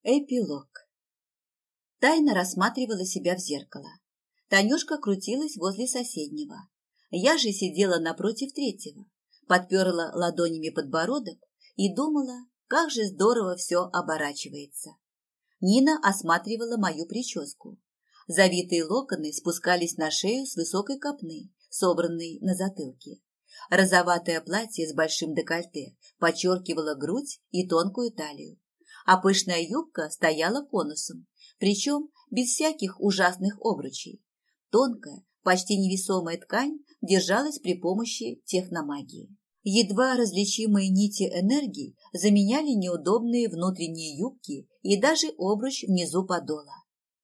Эпилог. Тайна рассматривала себя в зеркало. Танюшка крутилась возле соседнего. Я же сидела напротив третьего, подперла ладонями подбородок и думала, как же здорово все оборачивается. Нина осматривала мою прическу. Завитые локоны спускались на шею с высокой копны, собранной на затылке. Розоватое платье с большим декольте подчеркивало грудь и тонкую талию, а пышная юбка стояла конусом, причем без всяких ужасных обручей. Тонкая, почти невесомая ткань держалась при помощи техномагии. Едва различимые нити энергии заменяли неудобные внутренние юбки и даже обруч внизу подола.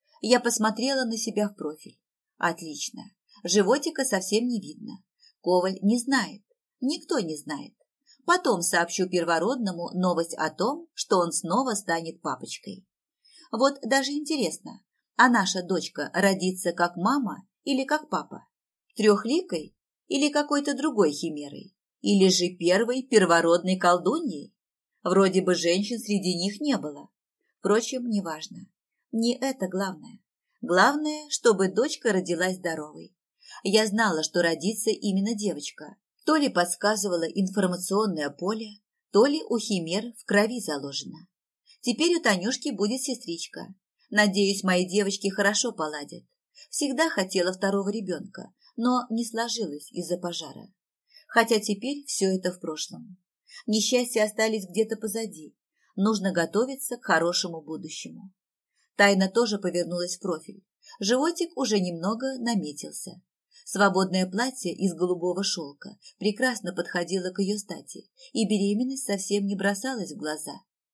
Я посмотрела на себя в профиль. Отлично. Животика совсем не видно. Коваль не знает. Никто не знает. Потом сообщу первородному новость о том, что он снова станет папочкой. Вот даже интересно, а наша дочка родится как мама или как папа? Трехликой или какой-то другой химерой? Или же первой первородной колдуньей? Вроде бы женщин среди них не было. Впрочем, неважно. Не это главное. Главное, чтобы дочка родилась здоровой. Я знала, что родится именно девочка. То ли подсказывало информационное поле, то ли у химер в крови заложено. Теперь у Танюшки будет сестричка. Надеюсь, мои девочки хорошо поладят. Всегда хотела второго ребенка, но не сложилось из-за пожара. Хотя теперь все это в прошлом. Несчастья остались где-то позади. Нужно готовиться к хорошему будущему. Тайна тоже повернулась в профиль. Животик уже немного наметился. Свободное платье из голубого шелка прекрасно подходило к ее стати, и беременность совсем не бросалась в глаза.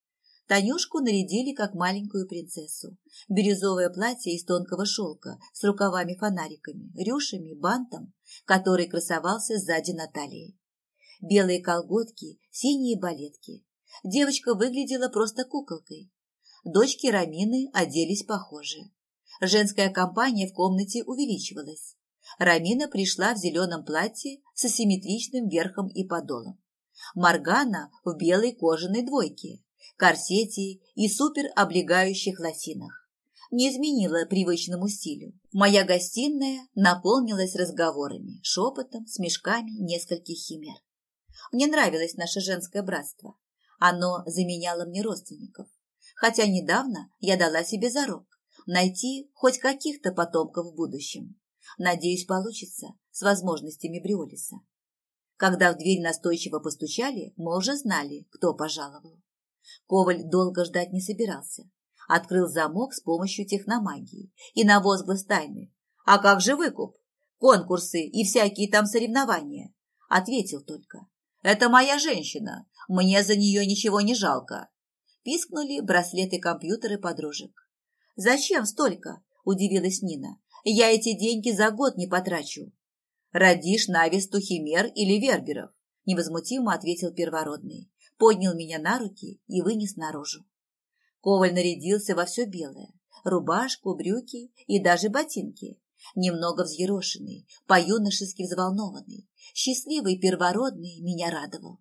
Танюшку нарядили как маленькую принцессу. Бирюзовое платье из тонкого шелка с рукавами-фонариками, рюшами, бантом, который красовался сзади на талии. Белые колготки, синие балетки. Девочка выглядела просто куколкой. Дочки Рамины оделись похоже. Женская компания в комнате увеличивалась. Рамина пришла в зеленом платье с асимметричным верхом и подолом. Моргана в белой кожаной двойке, корсете и супероблегающих лосинах. Не изменила привычному стилю. Моя гостиная наполнилась разговорами, шепотом, смешками нескольких химер. Мне нравилось наше женское братство. Оно заменяло мне родственников. Хотя недавно я дала себе зарок найти хоть каких-то потомков в будущем. Надеюсь, получится с возможностями Бриолиса. Когда в дверь настойчиво постучали, мы уже знали, кто пожаловал. Коваль долго ждать не собирался. Открыл замок с помощью техномагии и на возглас тайны. «А как же выкуп? Конкурсы и всякие там соревнования?» Ответил только. «Это моя женщина. Мне за нее ничего не жалко». Пискнули браслеты компьютеры подружек. «Зачем столько?» – удивилась Нина. «Я эти деньги за год не потрачу». «Родишь навесту химер или верберов», – невозмутимо ответил первородный. Поднял меня на руки и вынес наружу. Коваль нарядился во все белое. Рубашку, брюки и даже ботинки. Немного взъерошенный, по-юношески взволнованный. Счастливый первородный меня радовал.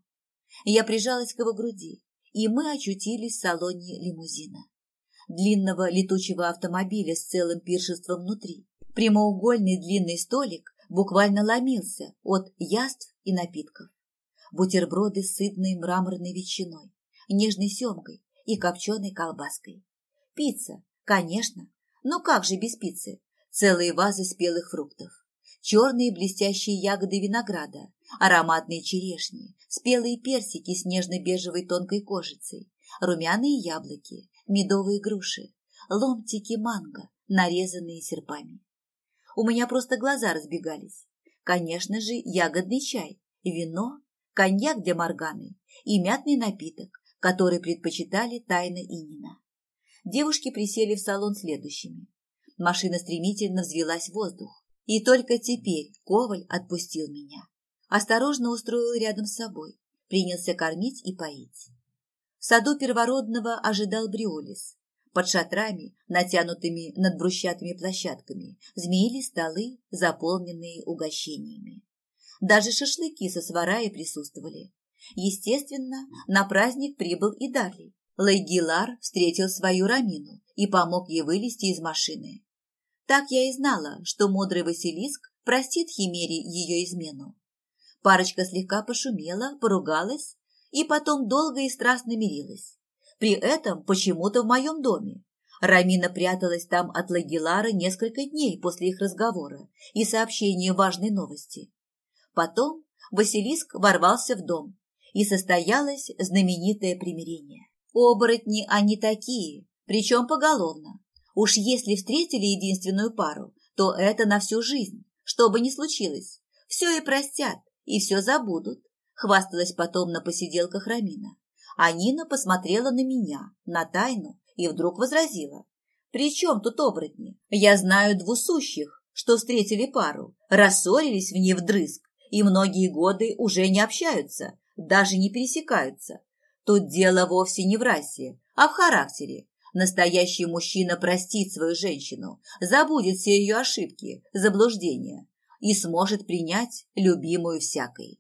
Я прижалась к его груди, и мы очутились в салоне лимузина. Длинного летучего автомобиля с целым пиршеством внутри. Прямоугольный длинный столик буквально ломился от яств и напитков. Бутерброды с сытной мраморной ветчиной, нежной семгой и копченой колбаской. Пицца, конечно, но как же без пиццы? Целые вазы спелых фруктов, черные блестящие ягоды винограда, ароматные черешни, спелые персики с нежно-бежевой тонкой кожицей, румяные яблоки, медовые груши, ломтики манго, нарезанные серпами. У меня просто глаза разбегались. Конечно же, ягодный чай, вино, коньяк для Морганы и мятный напиток, который предпочитали Тайна и Нина. Девушки присели в салон следующими. Машина стремительно взвилась в воздух, и только теперь Коваль отпустил меня. Осторожно устроил рядом с собой, принялся кормить и поить. В саду первородного ожидал Бриолис. Под шатрами, натянутыми над брусчатыми площадками, змеились столы, заполненные угощениями. Даже шашлыки со свараи присутствовали. Естественно, на праздник прибыл и Дарлий. Лейгилар встретил свою Рамину и помог ей вылезти из машины. Так я и знала, что мудрый Василиск простит Химере ее измену. Парочка слегка пошумела, поругалась и потом долго и страстно мирилась. При этом почему-то в моем доме. Рамина пряталась там от Лагилара несколько дней после их разговора и сообщения важной новости. Потом Василиск ворвался в дом, и состоялось знаменитое примирение. Оборотни они такие, причем поголовно. Уж если встретили единственную пару, то это на всю жизнь, что бы ни случилось. Все и простят, и все забудут, хвасталась потом на посиделках Рамина. А Нина посмотрела на меня, на Тайну, и вдруг возразила. «При чем тут оборотни? Я знаю двусущих, что встретили пару, рассорились в ней вдрызг, и многие годы уже не общаются, даже не пересекаются. Тут дело вовсе не в расе, а в характере. Настоящий мужчина простит свою женщину, забудет все ее ошибки, заблуждения и сможет принять любимую всякой».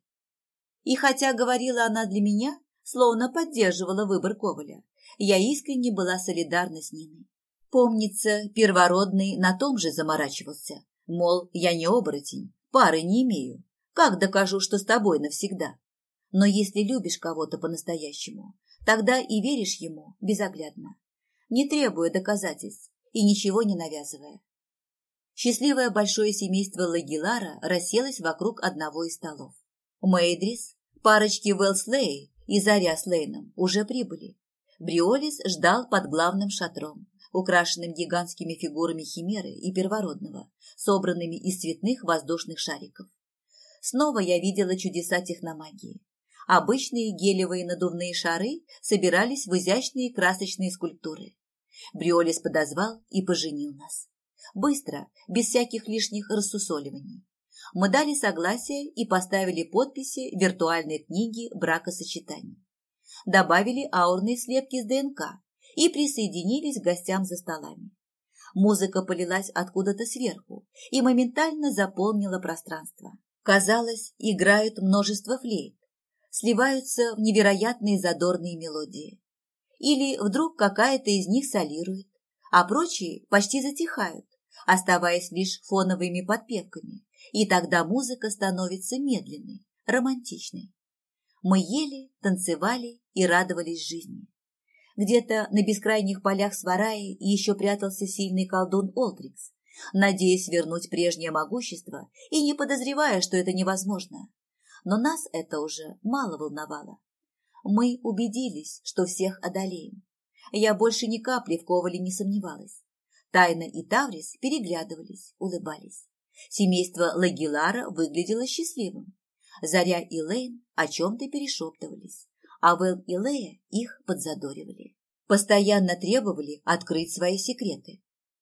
И хотя говорила она для меня, словно поддерживала выбор Коваля, я искренне была солидарна с Ниной. Помнится, первородный на том же заморачивался. Мол, я не оборотень, пары не имею. Как докажу, что с тобой навсегда? Но если любишь кого-то по-настоящему, тогда и веришь ему безоглядно, не требуя доказательств и ничего не навязывая. Счастливое большое семейство Лагилара расселось вокруг одного из столов. Мэйдрис, парочки Уэлслей и Заря с Лейном уже прибыли. Бриолис ждал под главным шатром, украшенным гигантскими фигурами химеры и первородного, собранными из цветных воздушных шариков. Снова я видела чудеса техномагии. Обычные гелевые надувные шары собирались в изящные красочные скульптуры. Бриолис подозвал и поженил нас. Быстро, без всяких лишних рассусоливаний. Мы дали согласие и поставили подписи в виртуальной книге бракосочетаний. Добавили аурные слепки с ДНК и присоединились к гостям за столами. Музыка полилась откуда-то сверху и моментально заполнила пространство. Казалось, играют множество флейт, сливаются в невероятные задорные мелодии. Или вдруг какая-то из них солирует, а прочие почти затихают, оставаясь лишь фоновыми подпевками, и тогда музыка становится медленной, романтичной. Мы ели, танцевали и радовались жизни. Где-то на бескрайних полях Свараи еще прятался сильный колдун Олдрикс, надеясь вернуть прежнее могущество и не подозревая, что это невозможно. Но нас это уже мало волновало. Мы убедились, что всех одолеем. Я больше ни капли в Ковале не сомневалась. Тайна и Таврис переглядывались, улыбались. Семейство Лагилара выглядело счастливым. Заря и Лейн о чем-то перешептывались, а Вэл и Лея их подзадоривали. Постоянно требовали открыть свои секреты.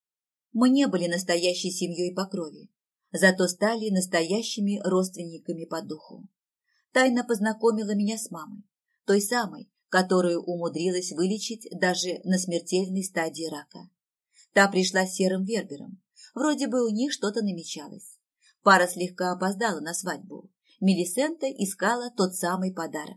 Мы не были настоящей семьей по крови, зато стали настоящими родственниками по духу. Тайна познакомила меня с мамой, той самой, которую умудрилась вылечить даже на смертельной стадии рака. Та пришла с серым вербером, вроде бы у них что-то намечалось. Пара слегка опоздала на свадьбу. Мелисента искала тот самый подарок.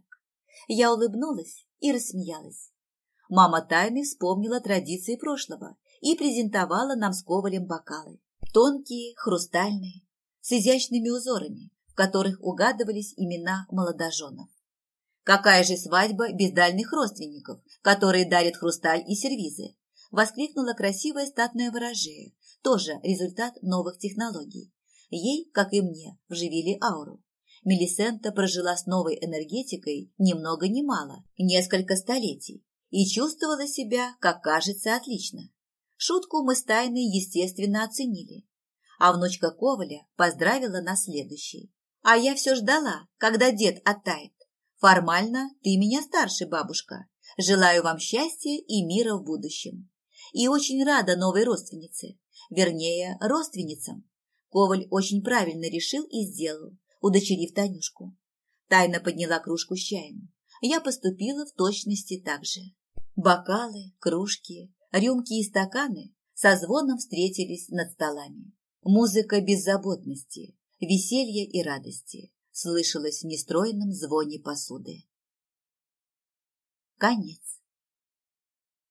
Я улыбнулась и рассмеялась. Мама Тайны вспомнила традиции прошлого и презентовала нам с Ковалем бокалы. Тонкие, хрустальные, с изящными узорами, в которых угадывались имена молодоженов. «Какая же свадьба без дальних родственников, которые дарят хрусталь и сервизы?» – воскликнула красивая статная ворожея, тоже результат новых технологий. Ей, как и мне, вживили ауру. Мелисента прожила с новой энергетикой ни много ни мало, несколько столетий, и чувствовала себя, как кажется, отлично. Шутку мы с Тайной, естественно, оценили. А внучка Коваля поздравила нас следующей. А я все ждала, когда дед оттает. Формально ты меня старше, бабушка. Желаю вам счастья и мира в будущем. И очень рада новой родственнице. Вернее, родственницам. Коваль очень правильно решил и сделал, удочерив Танюшку. Тайна подняла кружку с чаем. Я поступила в точности так же. Бокалы, кружки, рюмки и стаканы со звоном встретились над столами. Музыка беззаботности, веселья и радости слышалась в нестройном звоне посуды. Конец.